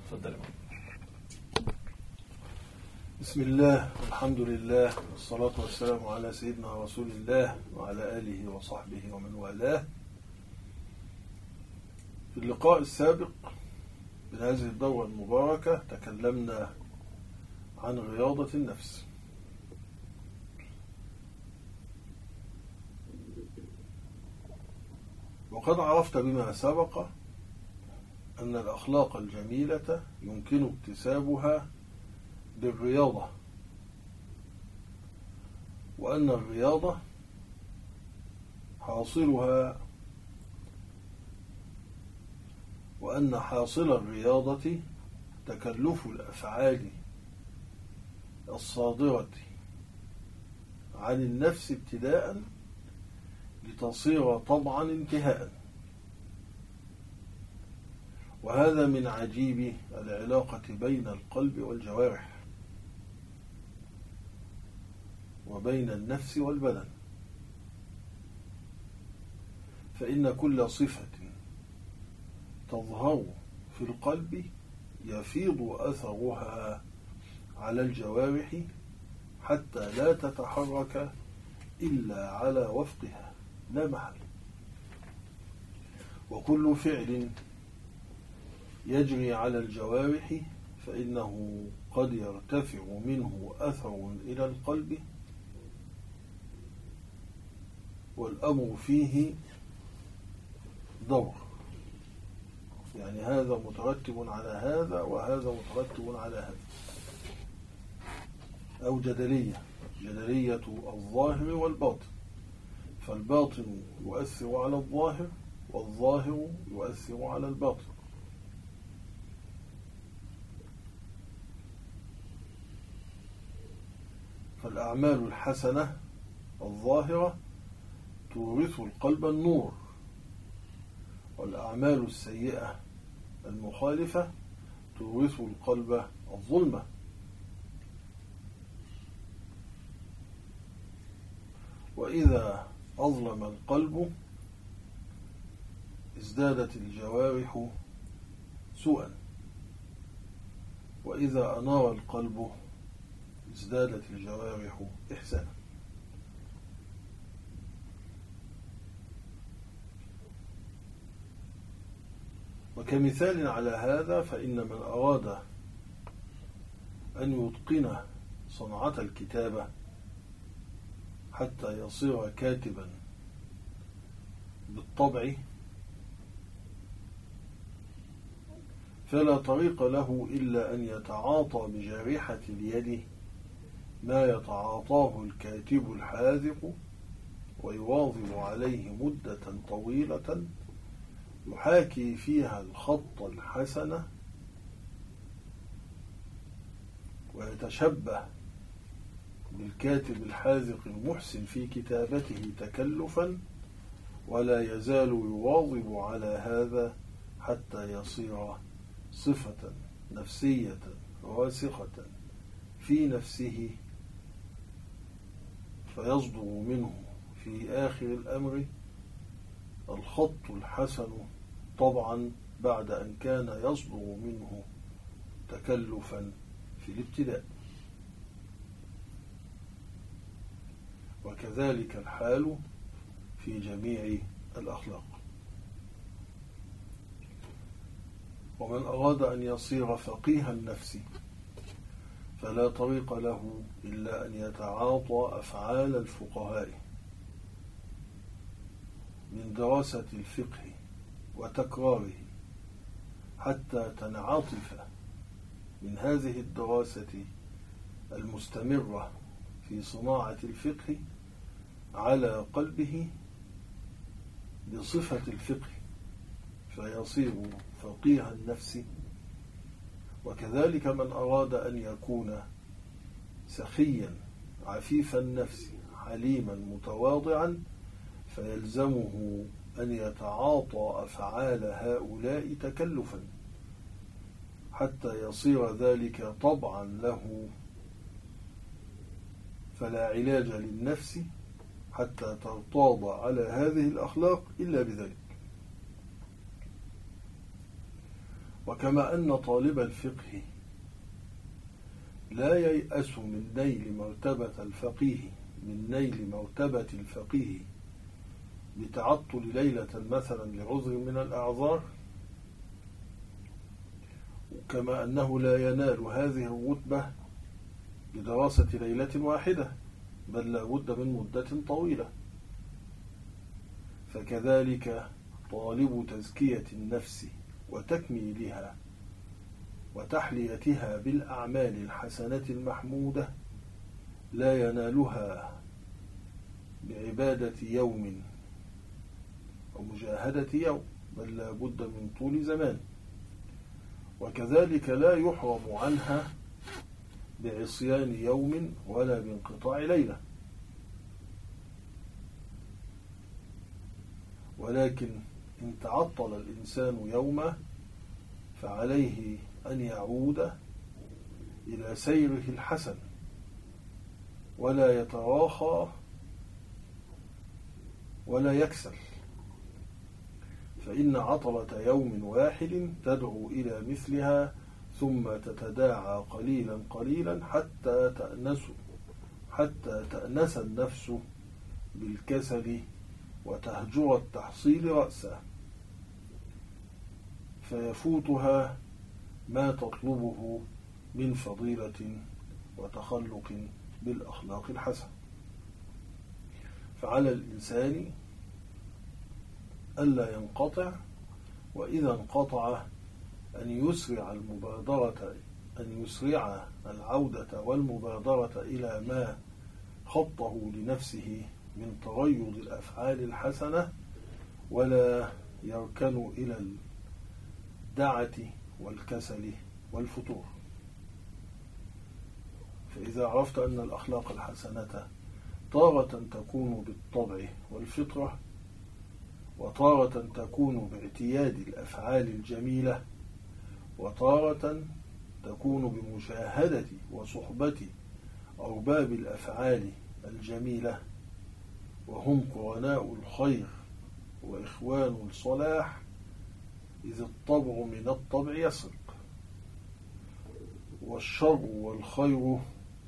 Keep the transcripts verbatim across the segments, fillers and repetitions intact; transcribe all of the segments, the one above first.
تفضل. بسم الله والحمد لله والصلاة والسلام على سيدنا رسول الله وعلى آله وصحبه ومن والاه. في اللقاء السابق من هذه الدورة المباركة تكلمنا عن رياضة النفس، وقد عرفت بما سبق أن الأخلاق الجميلة يمكن اكتسابها بالرياضة، وأن الرياضة حاصلها وأن حاصل الرياضة تكلف الأفعال الصادرة عن النفس ابتداء لتصير طبعا انتهاء. وهذا من عجيب العلاقة بين القلب والجوارح وبين النفس والبدن، فإن كل صفة تظهر في القلب يفيض أثرها على الجوارح حتى لا تتحرك إلا على وفقها لا محل. وكل فعل يجري على الجوارح فإنه قد يرتفع منه أثر إلى القلب، والأمر فيه دور، يعني هذا مترتب على هذا وهذا مترتب على هذا، أو جدلية جدلية الظاهر والباطن، فالباطن يؤثر على الظاهر والظاهر يؤثر على الباطن. فالأعمال الحسنة الظاهرة تورث القلب النور، والأعمال السيئة المخالفة تورث القلب الظلمة. وإذا أظلم القلب ازدادت الجوارح سوءا، وإذا أنار القلب ازدادت الجوارح إحسانا. وكمثال على هذا فإن من أراد أن يتقن صنعة الكتابة حتى يصير كاتبا بالطبع فلا طريق له إلا أن يتعاطى بجارحة اليد ما يتعاطاه الكاتب الحاذق، ويواظب عليه مدة طويلة يحاكي فيها الخط الحسن ويتشبه بالكاتب الحاذق المحسن في كتابته تكلفا، ولا يزال يواظب على هذا حتى يصير صفة نفسية راسخة في نفسه، فيصدر منه في آخر الأمر الخط الحسن طبعا بعد أن كان يصدر منه تكلفا في الابتداء. وكذلك الحال في جميع الأخلاق. ومن أراد أن يصير فقيه النفس فلا طريق له إلا أن يتعاطى أفعال الفقهاء من دراسة الفقه وتكراره حتى تنعطف من هذه الدراسة المستمرة في صناعة الفقه على قلبه بصفة الفقه فيصير فقيه النفس. وكذلك من أراد أن يكون سخيا عفيف النفس حليما متواضعا فيلزمه أن يتعاطى أفعال هؤلاء تكلفا حتى يصير ذلك طبعا له، فلا علاج للنفس حتى ترتاض على هذه الأخلاق إلا بذلك. وكما أن طالب الفقه لا ييأس من نيل مرتبة الفقيه من نيل مرتبة الفقيه بتعطل ليلة مثلا لعذر من الأعذار، كما أنه لا ينال هذه الرتبة بدراسة ليلة واحدة، بل لا بد من مدة طويلة. فكذلك طالب تزكية النفس وتكميلها وتحليتها بالأعمال الحسنة المحمودة لا ينالها بعبادة يوم أو مجاهدة يوم، بل لا بد من طول زمان. وكذلك لا يحرم عنها بعصيان يوم ولا بانقطاع ليلة، ولكن إن تعطل الإنسان يوما فعليه أن يعود إلى سيره الحسن ولا يتراخى ولا يكسل، فإن عطلة يوم واحد تدعو إلى مثلها ثم تتداعى قليلا قليلا حتى تأنس حتى تأنس النفس بالكسل وتهجر التحصيل رأسا، فيفوتها ما تطلبه من فضيلة وتخلق بالأخلاق الحسنة. فعلى الإنسان ألا ينقطع، وإذا انقطع أن يسرع المبادرة أن يسرع العودة والمبادرة إلى ما خطه لنفسه من تريض الأفعال الحسنة، ولا يركن إلى الدعة والكسل والفتور. فإذا عرفت أن الأخلاق الحسنة تارة تكون بالطبع والفطرة، وتارة تكون باعتياد الأفعال الجميلة، وتارة تكون بمشاهدة وصحبة أرباب الأفعال الجميلة وهم قرناء الخير وإخوان الصلاح، إذ الطبع من الطبع يسرق، والشر والخير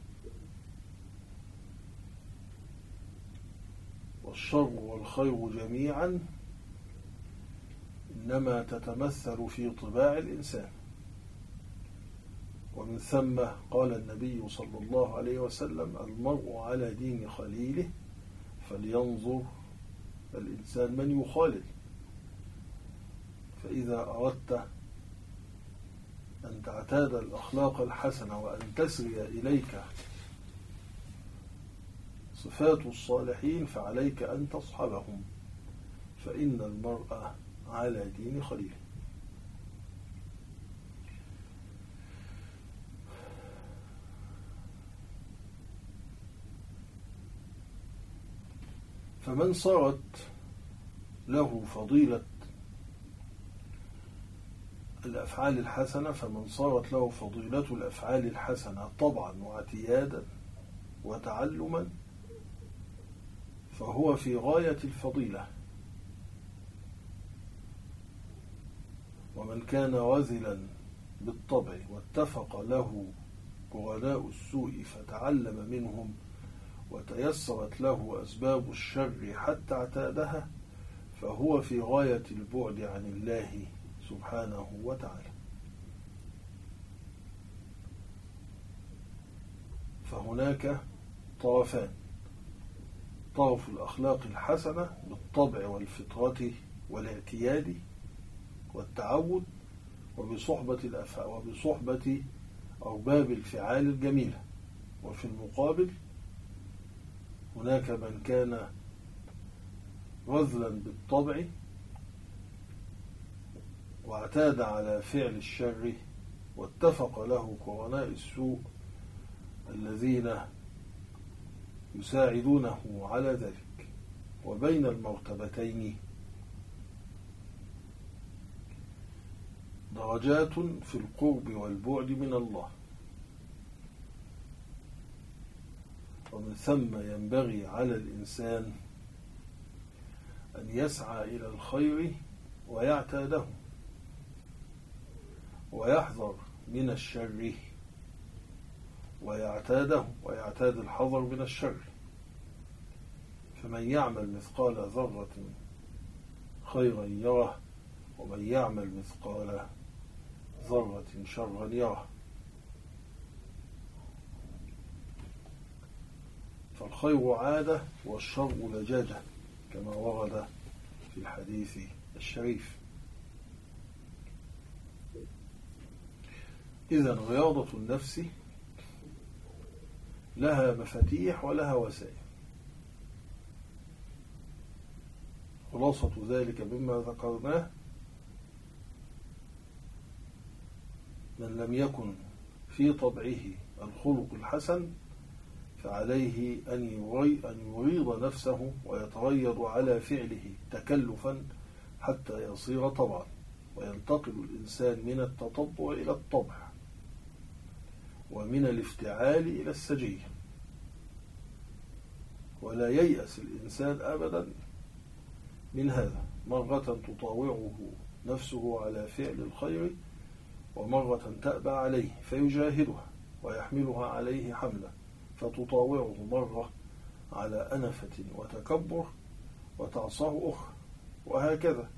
والشر والخير جميعا إنما تتمثل في طباع الإنسان. ومن ثم قال النبي صلى الله عليه وسلم: المرء على دين خليله فلينظر الإنسان من يخالل. فإذا أردت أن تعتاد الأخلاق الحسنة وأن تسري إليك صفات الصالحين فعليك أن تصحبهم، فإن المرء على دين خليله. فمن صارت له فضيلة الأفعال الحسنة فمن صارت له فضيلة الأفعال الحسنة طبعا واعتيادا وتعلما فهو في غاية الفضيلة. ومن كان رذلا بالطبع واتفق له قرناء السوء فتعلم منهم وتيسرت له أسباب الشر حتى اعتادها فهو في غاية البعد عن الله سبحانه وتعالى. فهناك طرفان: طرف الأخلاق الحسنة بالطبع والفطرة والاعتياد والتعود وبصحبة الأفعال وبصحبة أرباب الفعال الجميلة. وفي المقابل هناك من كان رذلا بالطبع واعتاد على فعل الشر واتفق له قرناء السوء الذين يساعدونه على ذلك. وبين المرتبتين درجات في القرب والبعد من الله، ومن ثم ينبغي على الإنسان أن يسعى إلى الخير ويعتاده، ويحذر من الشر ويعتاده ويعتاد الحذر من الشر. فمن يعمل مثقال ذرة خيرا يره، ومن يعمل مثقال ذرة شرا يره. فالخير عادة والشر لجاجة كما ورد في الحديث الشريف. إذن رياضة النفس لها مفاتيح ولها وسائل. خلاصة ذلك مما ذكرناه: من لم يكن في طبعه الخلق الحسن فعليه أن يريض نفسه ويتريض على فعله تكلفا حتى يصير طبعا، وينتقل الإنسان من التطبع إلى الطبع، ومن الافتعال إلى السجية. ولا ييأس الإنسان أبدا من هذا، مرة تطاوعه نفسه على فعل الخير، ومرة تأبى عليه فيجاهدها ويحملها عليه حملا، فتطاوعه مرة على أنفة وتكبر وتعصاه أخرى، وهكذا.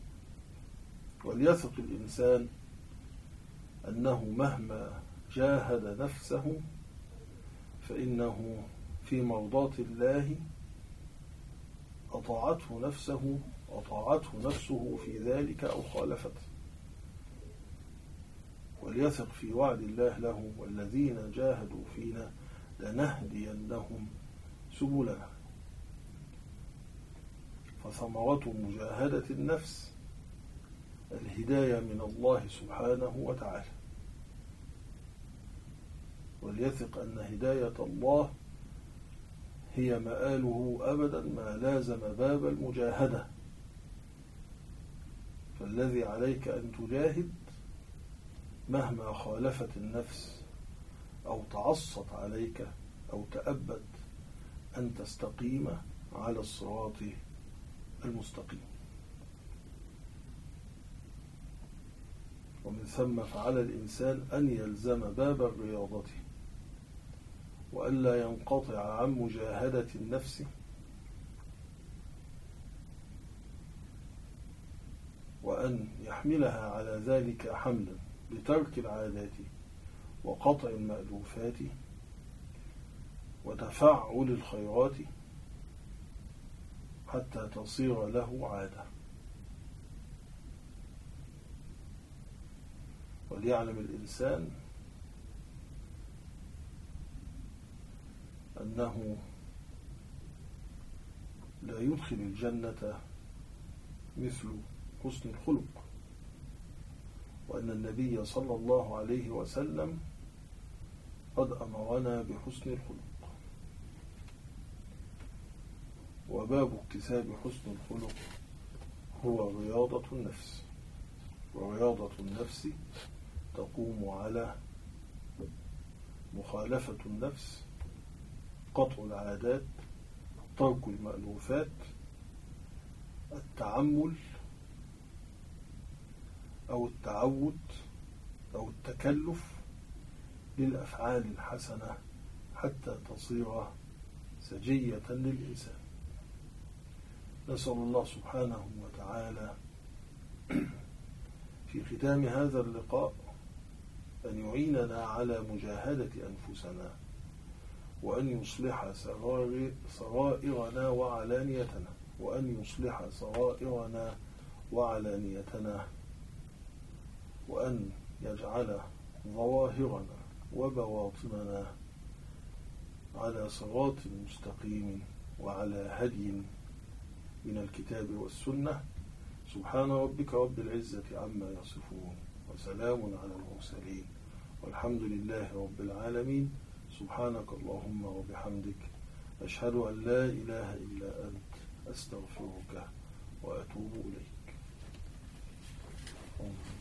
وليثق الإنسان أنه مهما جاهد نفسه فإنه في مرضاة الله أطاعته نفسه أطاعته نفسه في ذلك أو خالفته. وليثق في وعد الله له: والذين جاهدوا فينا لنهدينهم سبلنا. فثمرة مجاهدة النفس الهداية من الله سبحانه وتعالى. وليثق أن هداية الله هي مآله أبدا ما لازم باب المجاهدة. فالذي عليك أن تجاهد مهما خالفت النفس أو تعصت عليك أو تأبت أن تستقيم على الصراط المستقيم. ومن ثم فعلى الإنسان أن يلزم باب الرياضة، وألا ينقطع عن مجاهدة النفس، وأن يحملها على ذلك حملا بترك العادات وقطع المألوفات وتفعل الخيرات حتى تصير له عادة. وليعلم الإنسان أنه لا يدخل الجنة مثل حسن الخلق، وأن النبي صلى الله عليه وسلم قد أمرنا بحسن الخلق. وباب اكتساب حسن الخلق هو رياضة النفس. ورياضة النفس تقوم على مخالفة النفس، قطع العادات، ترك المألوفات، التعمل أو التعود أو التكلف للأفعال الحسنة حتى تصير سجية للإنسان. نسأل الله سبحانه وتعالى في ختام هذا اللقاء أن يعيننا على مجاهدة أنفسنا، وأن يصلح سرائرنا وعلانيتنا وأن يصلح سرائرنا وعلانيتنا وأن يجعل ظواهرنا وبواطننا على صراط مستقيم وعلى هدي من الكتاب والسنة. سبحان ربك رب العزة عما يصفون، وسلام على المرسلين، والحمد لله رب العالمين. سبحانك اللهم وبحمدك، أشهد أن لا إله إلا أنت، أستغفرك وأتوب إليك.